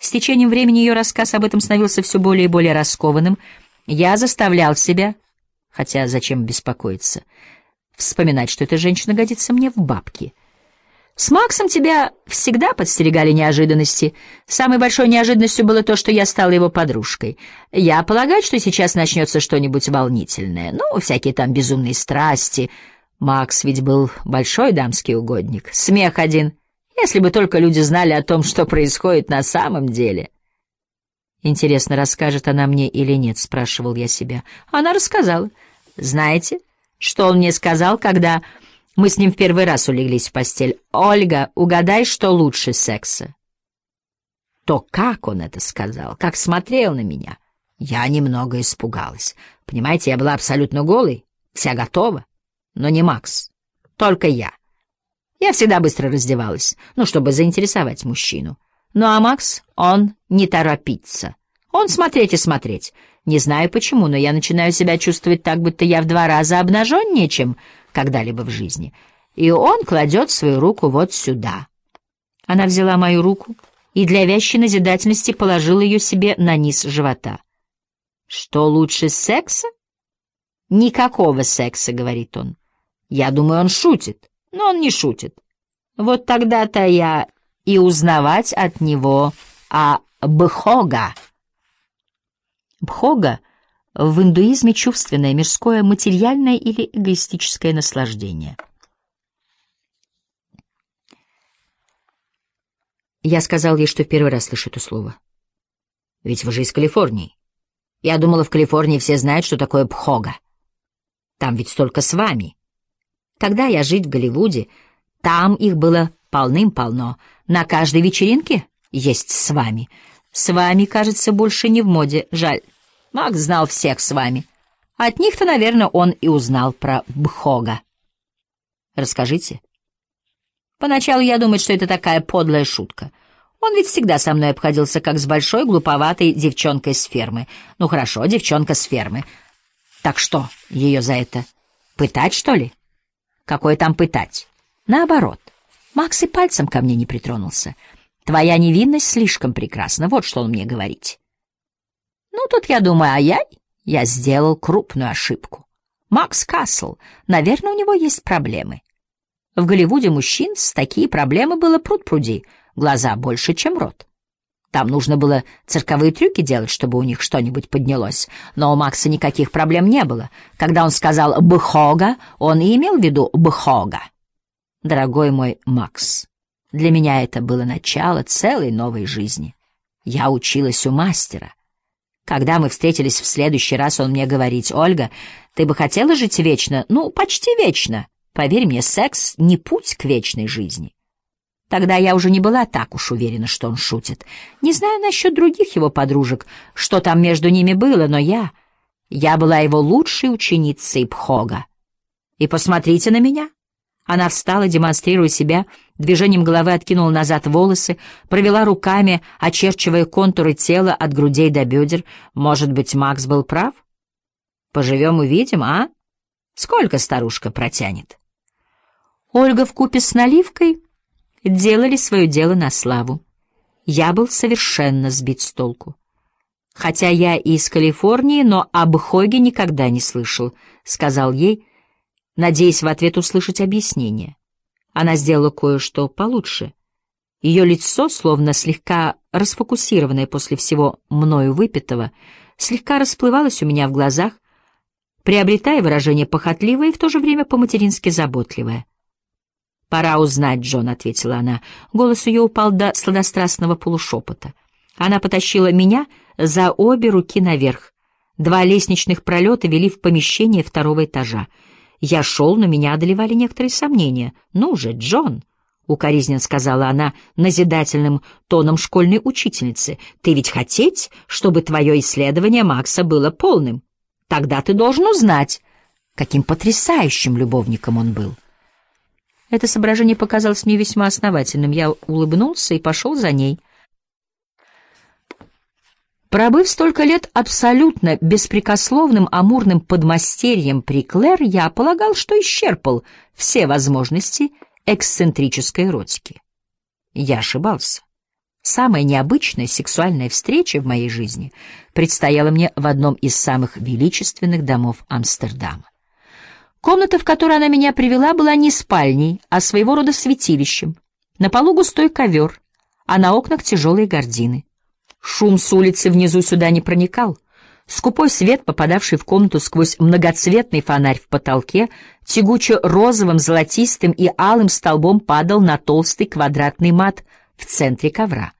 С течением времени ее рассказ об этом становился все более и более раскованным. Я заставлял себя, хотя зачем беспокоиться, вспоминать, что эта женщина годится мне в бабки. С Максом тебя всегда подстерегали неожиданности. Самой большой неожиданностью было то, что я стала его подружкой. Я полагаю, что сейчас начнется что-нибудь волнительное. Ну, всякие там безумные страсти. Макс ведь был большой дамский угодник. Смех один. Если бы только люди знали о том, что происходит на самом деле. Интересно, расскажет она мне или нет, спрашивал я себя. Она рассказала. Знаете, что он мне сказал, когда мы с ним в первый раз улеглись в постель? «Ольга, угадай, что лучше секса». То, как он это сказал, как смотрел на меня, я немного испугалась. Понимаете, я была абсолютно голой, вся готова, но не Макс, только я. Я всегда быстро раздевалась, чтобы заинтересовать мужчину. Ну а Макс, он не торопится. Он смотреть и смотреть. Не знаю почему, но я начинаю себя чувствовать так, будто я в 2 раза обнаженнее, чем когда-либо в жизни. И он кладет свою руку вот сюда. Она взяла мою руку и для вящей назидательности положила ее себе на низ живота. «Что лучше секса?» «Никакого секса», — говорит он. Я думаю, он шутит, но он не шутит. Вот тогда-то я и узнавать от него о бхога. Бхога в индуизме чувственное, мирское, материальное или эгоистическое наслаждение. Я сказал ей, что в первый раз слышу это слово. Ведь вы же из Калифорнии. Я думала, в Калифорнии все знают, что такое бхога. Там ведь столько с вами. Когда я жить в Голливуде, там их было полным-полно. На каждой вечеринке есть с вами. С вами, кажется, больше не в моде. Жаль. Макс знал всех с вами. От них-то, наверное, он и узнал про бхога. Расскажите. Поначалу я думаю, что это такая подлая шутка. Он ведь всегда со мной обходился, как с большой глуповатой девчонкой с фермы. Ну хорошо, девчонка с фермы. Так что, ее за это пытать, что ли? Какое там пытать? Наоборот. Макс и пальцем ко мне не притронулся. Твоя невинность слишком прекрасна, вот что он мне говорит. Ну, тут я думаю, я сделал крупную ошибку. Макс Касл, наверное, у него есть проблемы. В Голливуде мужчин с такие проблемы было пруд-пруди, глаза больше, чем рот. Там нужно было цирковые трюки делать, чтобы у них что-нибудь поднялось. Но у Макса никаких проблем не было. Когда он сказал «бхога», он и имел в виду «бхога». Дорогой мой Макс, для меня это было начало целой новой жизни. Я училась у мастера. Когда мы встретились в следующий раз, он мне говорит: «Ольга, ты бы хотела жить вечно?» Ну, почти вечно. Поверь мне, секс — не путь к вечной жизни. Тогда я уже не была так уж уверена, что он шутит. Не знаю насчет других его подружек, что там между ними было, но я была его лучшей ученицей бхога. И посмотрите на меня. Она встала, демонстрируя себя, движением головы откинула назад волосы, провела руками, очерчивая контуры тела от грудей до бедер. Может быть, Макс был прав? Поживем — увидим, а? Сколько старушка протянет? Ольга вкупе с наливкой делали свое дело на славу. Я был совершенно сбит с толку. Хотя я из Калифорнии, но об бхоге никогда не слышал, сказал ей, надеясь в ответ услышать объяснение. Она сделала кое-что получше. Ее лицо, словно слегка расфокусированное после всего мною выпитого, слегка расплывалось у меня в глазах, приобретая выражение похотливое и в то же время по-матерински заботливое. «Пора узнать, Джон», — ответила она. Голос ее упал до сладострастного полушепота. Она потащила меня за обе руки наверх. 2 лестничных пролета вели в помещение 2-го этажа. Я шел, но меня одолевали некоторые сомнения. «Ну же, Джон», — укоризненно сказала она назидательным тоном школьной учительницы, «ты ведь хотеть, чтобы твое исследование Макса было полным? Тогда ты должен узнать, каким потрясающим любовником он был». Это соображение показалось мне весьма основательным. Я улыбнулся и пошел за ней. Пробыв столько лет абсолютно беспрекословным амурным подмастерьем при Клэр, я полагал, что исчерпал все возможности эксцентрической эротики. Я ошибался. Самая необычная сексуальная встреча в моей жизни предстояла мне в одном из самых величественных домов Амстердама. Комната, в которую она меня привела, была не спальней, а своего рода святилищем. На полу густой ковер, а на окнах тяжелые гардины. Шум с улицы внизу сюда не проникал. Скупой свет, попадавший в комнату сквозь многоцветный фонарь в потолке, тягуче-розовым, золотистым и алым столбом падал на толстый квадратный мат в центре ковра.